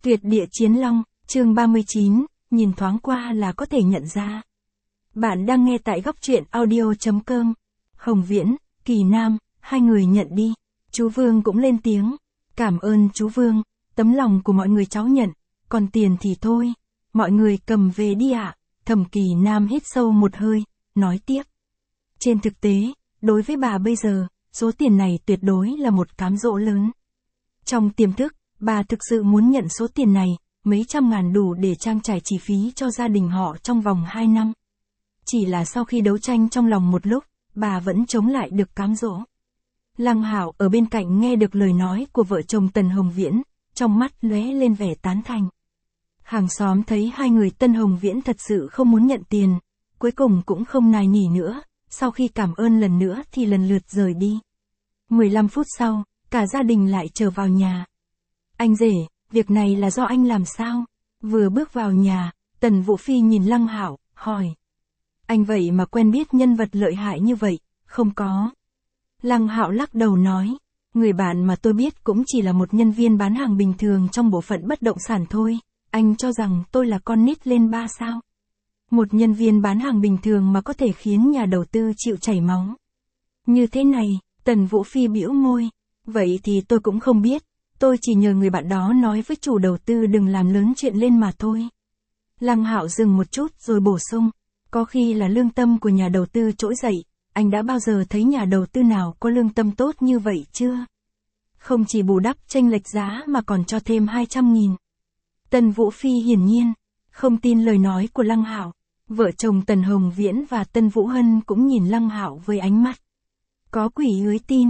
Tuyệt địa chiến long, chương 39, nhìn thoáng qua là có thể nhận ra. Bạn đang nghe tại góc truyện audio.com. Hồng Viễn, Kỳ Nam, hai người nhận đi. Chú Vương cũng lên tiếng. Cảm ơn chú Vương, tấm lòng của mọi người cháu nhận, còn tiền thì thôi. Mọi người cầm về đi ạ. Thẩm Kỳ Nam hít sâu một hơi, nói tiếp. Trên thực tế, đối với bà bây giờ, số tiền này tuyệt đối là một cám dỗ lớn. Trong tiềm thức, bà thực sự muốn nhận số tiền này, mấy trăm ngàn đủ để trang trải chi phí cho gia đình họ trong vòng 2 năm. Chỉ là sau khi đấu tranh trong lòng một lúc, bà vẫn chống lại được cám dỗ. Lăng Hạo ở bên cạnh nghe được lời nói của vợ chồng Tần Hồng Viễn, trong mắt lóe lên vẻ tán thành. Hàng xóm thấy hai người Tân Hồng Viễn thật sự không muốn nhận tiền, cuối cùng cũng không nài nỉ nữa, sau khi cảm ơn lần nữa thì lần lượt rời đi. 15 phút sau, cả gia đình lại trở vào nhà. Anh rể, việc này là do anh làm sao? Vừa bước vào nhà, Tần Vũ Phi nhìn Lăng Hạo, hỏi. Anh vậy mà quen biết nhân vật lợi hại như vậy, không có. Lăng Hạo lắc đầu nói, người bạn mà tôi biết cũng chỉ là một nhân viên bán hàng bình thường trong bộ phận bất động sản thôi, anh cho rằng tôi là con nít lên ba sao? Một nhân viên bán hàng bình thường mà có thể khiến nhà đầu tư chịu chảy máu. Như thế này, Tần Vũ Phi bĩu môi, vậy thì tôi cũng không biết, tôi chỉ nhờ người bạn đó nói với chủ đầu tư đừng làm lớn chuyện lên mà thôi. Lăng Hạo dừng một chút rồi bổ sung, có khi là lương tâm của nhà đầu tư trỗi dậy, anh đã bao giờ thấy nhà đầu tư nào có lương tâm tốt như vậy chưa? Không chỉ bù đắp chênh lệch giá mà còn cho thêm 200.000. Tần Vũ Phi hiển nhiên không tin lời nói của Lăng Hạo. Vợ chồng Tần Hồng Viễn và Tân Vũ Hân cũng nhìn Lăng Hạo với ánh mắt có quỷ ưới tin.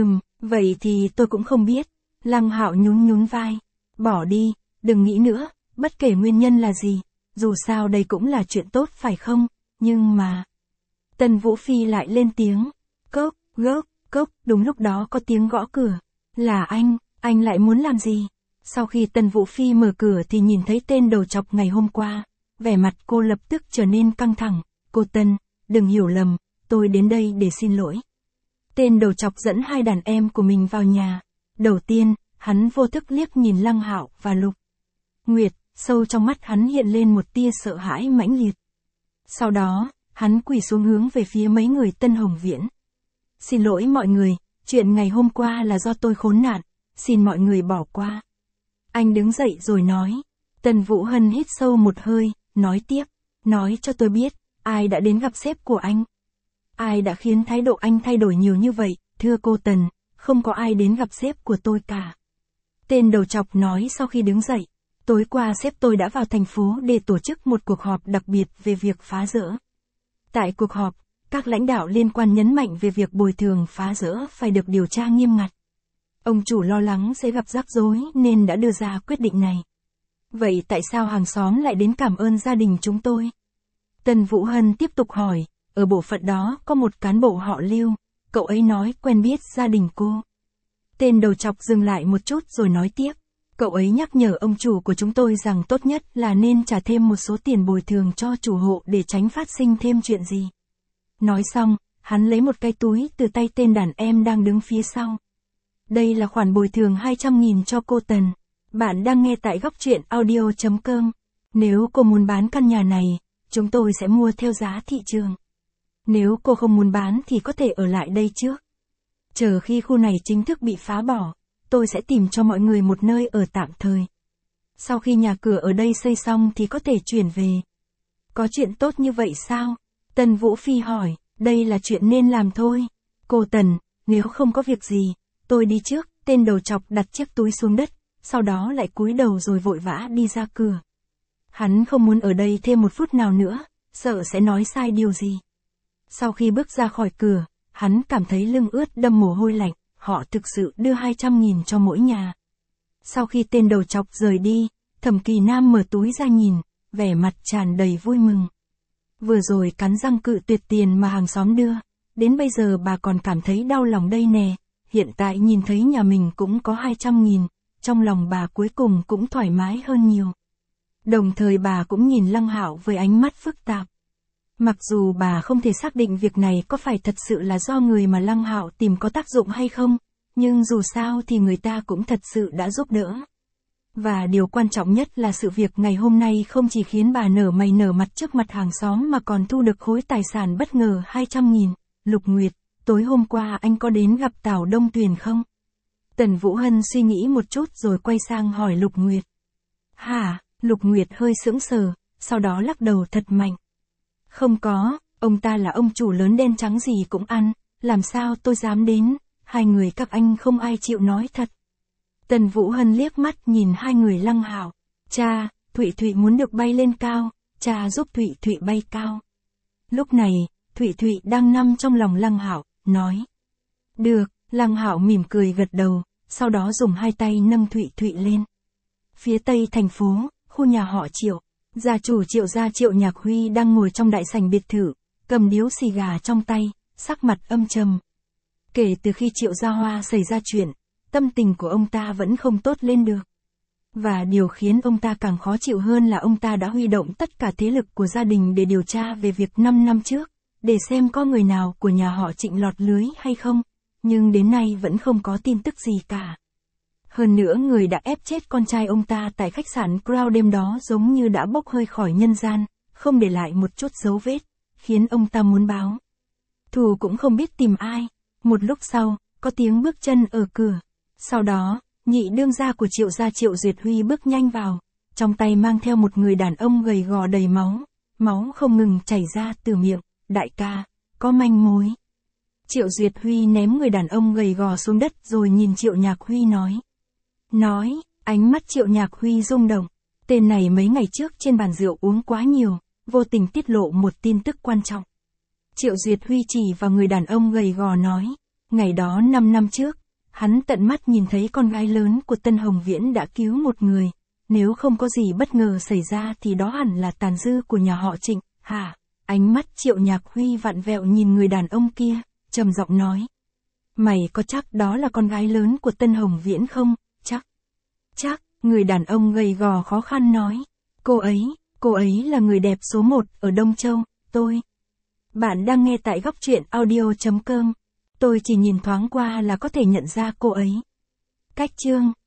Vậy thì tôi cũng không biết. Lăng Hạo nhún nhún vai. Bỏ đi, đừng nghĩ nữa, bất kể nguyên nhân là gì, dù sao đây cũng là chuyện tốt phải không, nhưng mà... Tần Vũ Phi lại lên tiếng. Cốc, gốc, cốc, đúng lúc đó có tiếng gõ cửa. Là anh lại muốn làm gì? Sau khi Tần Vũ Phi mở cửa thì nhìn thấy tên đầu trọc ngày hôm qua. Vẻ mặt cô lập tức trở nên căng thẳng. Cô Tần, đừng hiểu lầm, tôi đến đây để xin lỗi. Tên đầu trọc dẫn hai đàn em của mình vào nhà. Đầu tiên, hắn vô thức liếc nhìn Lăng Hạo và Lục Nguyệt, sâu trong mắt hắn hiện lên một tia sợ hãi mãnh liệt. Sau đó, hắn quỳ xuống hướng về phía mấy người Tân Hồng Viễn. Xin lỗi mọi người, chuyện ngày hôm qua là do tôi khốn nạn, xin mọi người bỏ qua. Anh đứng dậy rồi nói. Tần Vũ Hân hít sâu một hơi, nói tiếp, nói cho tôi biết, ai đã đến gặp sếp của anh? Ai đã khiến thái độ anh thay đổi nhiều như vậy, thưa cô Tần, không có ai đến gặp sếp của tôi cả. Tên đầu trọc nói sau khi đứng dậy, tối qua sếp tôi đã vào thành phố để tổ chức một cuộc họp đặc biệt về việc phá rỡ. Tại cuộc họp, các lãnh đạo liên quan nhấn mạnh về việc bồi thường phá rỡ phải được điều tra nghiêm ngặt. Ông chủ lo lắng sẽ gặp rắc rối nên đã đưa ra quyết định này. Vậy tại sao hàng xóm lại đến cảm ơn gia đình chúng tôi? Tần Vũ Hân tiếp tục hỏi, ở bộ phận đó có một cán bộ họ Lưu, cậu ấy nói quen biết gia đình cô. Tên đầu trọc dừng lại một chút rồi nói tiếp, cậu ấy nhắc nhở ông chủ của chúng tôi rằng tốt nhất là nên trả thêm một số tiền bồi thường cho chủ hộ để tránh phát sinh thêm chuyện gì. Nói xong, hắn lấy một cái túi từ tay tên đàn em đang đứng phía sau. Đây là khoản bồi thường 200.000 cho cô Tần. Bạn đang nghe tại góc truyện audio.com. Nếu cô muốn bán căn nhà này, chúng tôi sẽ mua theo giá thị trường. Nếu cô không muốn bán thì có thể ở lại đây trước. Chờ khi khu này chính thức bị phá bỏ, tôi sẽ tìm cho mọi người một nơi ở tạm thời. Sau khi nhà cửa ở đây xây xong thì có thể chuyển về. Có chuyện tốt như vậy sao? Tần Vũ Phi hỏi, đây là chuyện nên làm thôi. Cô Tần, nếu không có việc gì, tôi đi trước. Tên đầu trọc đặt chiếc túi xuống đất, sau đó lại cúi đầu rồi vội vã đi ra cửa. Hắn không muốn ở đây thêm một phút nào nữa, sợ sẽ nói sai điều gì. Sau khi bước ra khỏi cửa, hắn cảm thấy lưng ướt đẫm mồ hôi lạnh, họ thực sự đưa 200.000 cho mỗi nhà. Sau khi tên đầu trọc rời đi, Thẩm Kỳ Nam mở túi ra nhìn, vẻ mặt tràn đầy vui mừng. Vừa rồi cắn răng cự tuyệt tiền mà hàng xóm đưa, đến bây giờ bà còn cảm thấy đau lòng đây nè, hiện tại nhìn thấy nhà mình cũng có 200.000, trong lòng bà cuối cùng cũng thoải mái hơn nhiều. Đồng thời bà cũng nhìn Lăng Hạo với ánh mắt phức tạp. Mặc dù bà không thể xác định việc này có phải thật sự là do người mà Lăng Hạo tìm có tác dụng hay không, nhưng dù sao thì người ta cũng thật sự đã giúp đỡ. Và điều quan trọng nhất là sự việc ngày hôm nay không chỉ khiến bà nở mày nở mặt trước mặt hàng xóm mà còn thu được khối tài sản bất ngờ 200.000. Lục Nguyệt, tối hôm qua anh có đến gặp Tào Đông Tuyền không? Tần Vũ Hân suy nghĩ một chút rồi quay sang hỏi Lục Nguyệt. Hả? Lục Nguyệt hơi sững sờ, sau đó lắc đầu thật mạnh. Không có, ông ta là ông chủ lớn đen trắng gì cũng ăn, làm sao tôi dám đến, hai người các anh không ai chịu nói thật. Tần Vũ Hân liếc mắt nhìn hai người Lăng Hạo. Cha, Thụy Thụy muốn được bay lên cao, cha giúp Thụy Thụy bay cao. Lúc này, Thụy Thụy đang nằm trong lòng Lăng Hạo, nói. Được, Lăng Hạo mỉm cười gật đầu, sau đó dùng hai tay nâng Thụy Thụy lên. Phía tây thành phố, khu nhà họ Triệu, gia chủ Triệu gia Triệu Nhạc Huy đang ngồi trong đại sảnh biệt thự, cầm điếu xì gà trong tay, sắc mặt âm trầm. Kể từ khi Triệu Gia Hoa xảy ra chuyện, tâm tình của ông ta vẫn không tốt lên được. Và điều khiến ông ta càng khó chịu hơn là ông ta đã huy động tất cả thế lực của gia đình để điều tra về việc 5 năm trước, để xem có người nào của nhà họ Trịnh lọt lưới hay không, nhưng đến nay vẫn không có tin tức gì cả. Hơn nữa người đã ép chết con trai ông ta tại khách sạn Crown đêm đó giống như đã bốc hơi khỏi nhân gian, không để lại một chút dấu vết, khiến ông ta muốn báo thù cũng không biết tìm ai. Một lúc sau, có tiếng bước chân ở cửa. Sau đó, nhị đương gia của Triệu gia Triệu Duyệt Huy bước nhanh vào, trong tay mang theo một người đàn ông gầy gò đầy máu, máu không ngừng chảy ra từ miệng. Đại ca, có manh mối. Triệu Duyệt Huy ném người đàn ông gầy gò xuống đất rồi nhìn Triệu Nhạc Huy nói, ánh mắt Triệu Nhạc Huy rung động. Tên này mấy ngày trước trên bàn rượu uống quá nhiều, vô tình tiết lộ một tin tức quan trọng. Triệu Duyệt Huy chỉ vào người đàn ông gầy gò nói, ngày đó 5 năm trước, hắn tận mắt nhìn thấy con gái lớn của Tân Hồng Viễn đã cứu một người, nếu không có gì bất ngờ xảy ra thì đó hẳn là tàn dư của nhà họ Trịnh. Hả? Ánh mắt Triệu Nhạc Huy vặn vẹo nhìn người đàn ông kia, trầm giọng nói, mày có chắc đó là con gái lớn của Tân Hồng Viễn không? Chắc, người đàn ông gầy gò khó khăn nói, cô ấy là người đẹp số 1 ở Đông Châu, tôi. Bạn đang nghe tại góc truyện audio.com. Tôi chỉ nhìn thoáng qua là có thể nhận ra cô ấy. Cách chương